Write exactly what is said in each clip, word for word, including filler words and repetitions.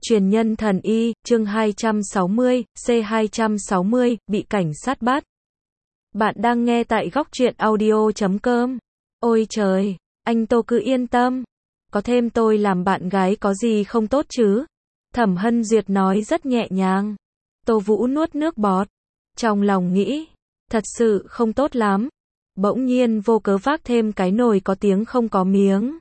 Truyền nhân thần y, chương hai trăm sáu mươi, C hai trăm sáu mươi, bị cảnh sát bắt. Bạn đang nghe tại góc truyện audio chấm com. Ôi trời, anh Tô cứ yên tâm. Có thêm tôi làm bạn gái có gì không tốt chứ? Thẩm Hân Duyệt nói rất nhẹ nhàng. Tô Vũ nuốt nước bọt. Trong lòng nghĩ, thật sự không tốt lắm. Bỗng nhiên vô cớ vác thêm cái nồi có tiếng không có miếng.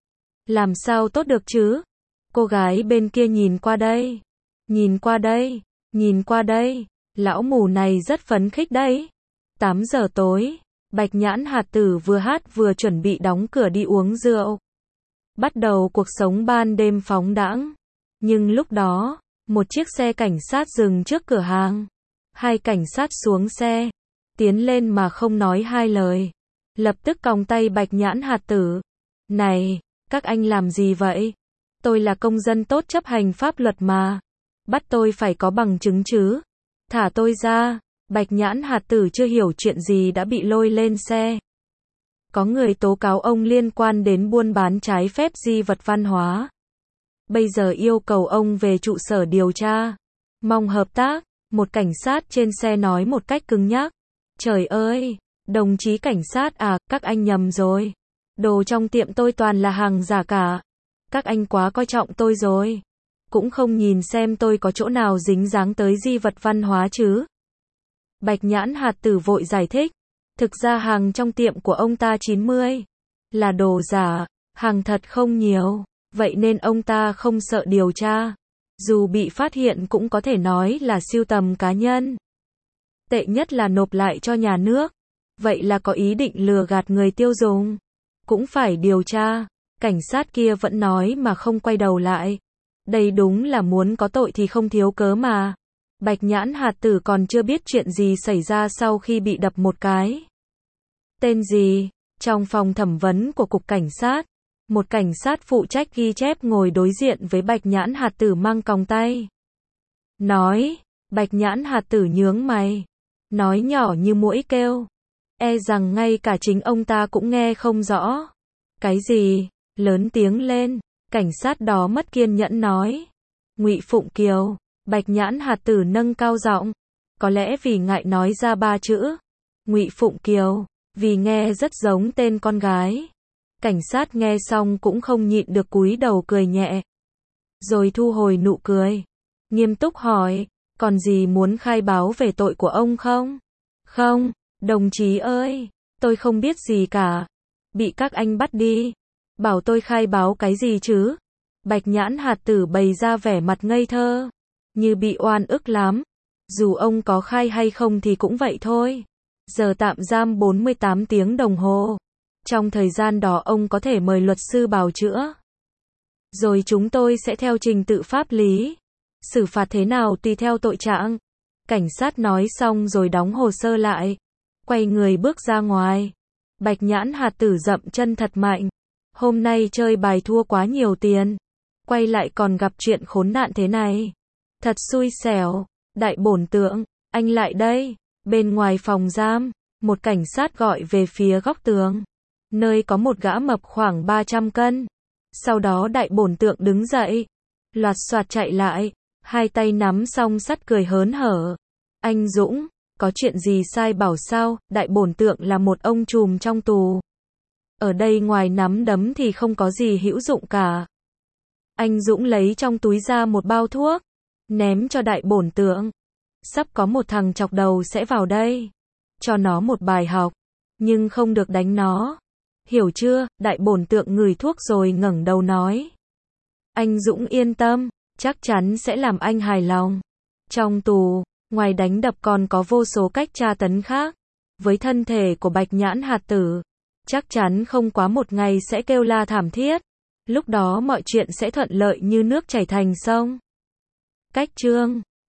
Làm sao tốt được chứ? Cô gái bên kia nhìn qua đây, nhìn qua đây, nhìn qua đây, lão mù này rất phấn khích đấy. tám giờ tối, Bạch Nhãn Hạt Tử vừa hát vừa chuẩn bị đóng cửa đi uống rượu. Bắt đầu cuộc sống ban đêm phóng đãng. Nhưng lúc đó, một chiếc xe cảnh sát dừng trước cửa hàng. Hai cảnh sát xuống xe, tiến lên mà không nói hai lời. Lập tức còng tay Bạch Nhãn Hạt Tử. Này, các anh làm gì vậy? Tôi là công dân tốt chấp hành pháp luật mà. Bắt tôi phải có bằng chứng chứ. Thả tôi ra. Bạch Nhãn Hạt Tử chưa hiểu chuyện gì đã bị lôi lên xe. Có người tố cáo ông liên quan đến buôn bán trái phép di vật văn hóa. Bây giờ yêu cầu ông về trụ sở điều tra. Mong hợp tác. Một cảnh sát trên xe nói một cách cứng nhắc. Trời ơi, đồng chí cảnh sát à, các anh nhầm rồi. Đồ trong tiệm tôi toàn là hàng giả cả. Các anh quá coi trọng tôi rồi. Cũng không nhìn xem tôi có chỗ nào dính dáng tới di vật văn hóa chứ. Bạch Nhãn Hạt Tử vội giải thích. Thực ra hàng trong tiệm của ông ta chín mươi là đồ giả, hàng thật không nhiều. Vậy nên ông ta không sợ điều tra. Dù bị phát hiện cũng có thể nói là sưu tầm cá nhân. Tệ nhất là nộp lại cho nhà nước. Vậy là có ý định lừa gạt người tiêu dùng. Cũng phải điều tra. Cảnh sát kia vẫn nói mà không quay đầu lại. Đây đúng là muốn có tội thì không thiếu cớ mà. Bạch Nhãn Hạt Tử còn chưa biết chuyện gì xảy ra sau khi bị đập một cái. Tên gì? Trong phòng thẩm vấn của cục cảnh sát, một cảnh sát phụ trách ghi chép ngồi đối diện với Bạch Nhãn Hạt Tử mang còng tay. Nói, Bạch Nhãn Hạt Tử nhướng mày. Nói nhỏ như muỗi kêu. E rằng ngay cả chính ông ta cũng nghe không rõ. Cái gì? Lớn tiếng lên, cảnh sát đó mất kiên nhẫn nói. Ngụy Phụng Kiều. Bạch Nhãn Hạt Tử nâng cao giọng. Có lẽ vì ngại nói ra ba chữ. Ngụy Phụng Kiều, vì nghe rất giống tên con gái. Cảnh sát nghe xong cũng không nhịn được cúi đầu cười nhẹ. Rồi thu hồi nụ cười. Nghiêm túc hỏi, còn gì muốn khai báo về tội của ông không? Không, đồng chí ơi, tôi không biết gì cả. Bị các anh bắt đi. Bảo tôi khai báo cái gì chứ? Bạch Nhãn Hạt Tử bày ra vẻ mặt ngây thơ. Như bị oan ức lắm. Dù ông có khai hay không thì cũng vậy thôi. Giờ tạm giam bốn mươi tám tiếng đồng hồ. Trong thời gian đó ông có thể mời luật sư bào chữa. Rồi chúng tôi sẽ theo trình tự pháp lý. Xử phạt thế nào tùy theo tội trạng. Cảnh sát nói xong rồi đóng hồ sơ lại. Quay người bước ra ngoài. Bạch Nhãn Hạt Tử dậm chân thật mạnh. Hôm nay chơi bài thua quá nhiều tiền. Quay lại còn gặp chuyện khốn nạn thế này. Thật xui xẻo. Đại bổn tượng, anh lại đây. Bên ngoài phòng giam, một cảnh sát gọi về phía góc tường. Nơi có một gã mập khoảng ba trăm cân. Sau đó đại bổn tượng đứng dậy. Loạt soạt chạy lại. Hai tay nắm song sắt cười hớn hở. Anh Dũng, có chuyện gì sai bảo sao? Đại bổn tượng là một ông trùm trong tù. Ở đây ngoài nắm đấm thì không có gì hữu dụng cả. Anh Dũng lấy trong túi ra một bao thuốc. Ném cho đại bổn tượng. Sắp có một thằng chọc đầu sẽ vào đây. Cho nó một bài học. Nhưng không được đánh nó. Hiểu chưa? Đại bổn tượng ngửi thuốc rồi ngẩng đầu nói. Anh Dũng yên tâm. Chắc chắn sẽ làm anh hài lòng. Trong tù, ngoài đánh đập còn có vô số cách tra tấn khác. Với thân thể của Bạch Nhãn Hạt Tử, chắc chắn không quá một ngày sẽ kêu la thảm thiết. Lúc đó mọi chuyện sẽ thuận lợi như nước chảy thành sông. Cách chương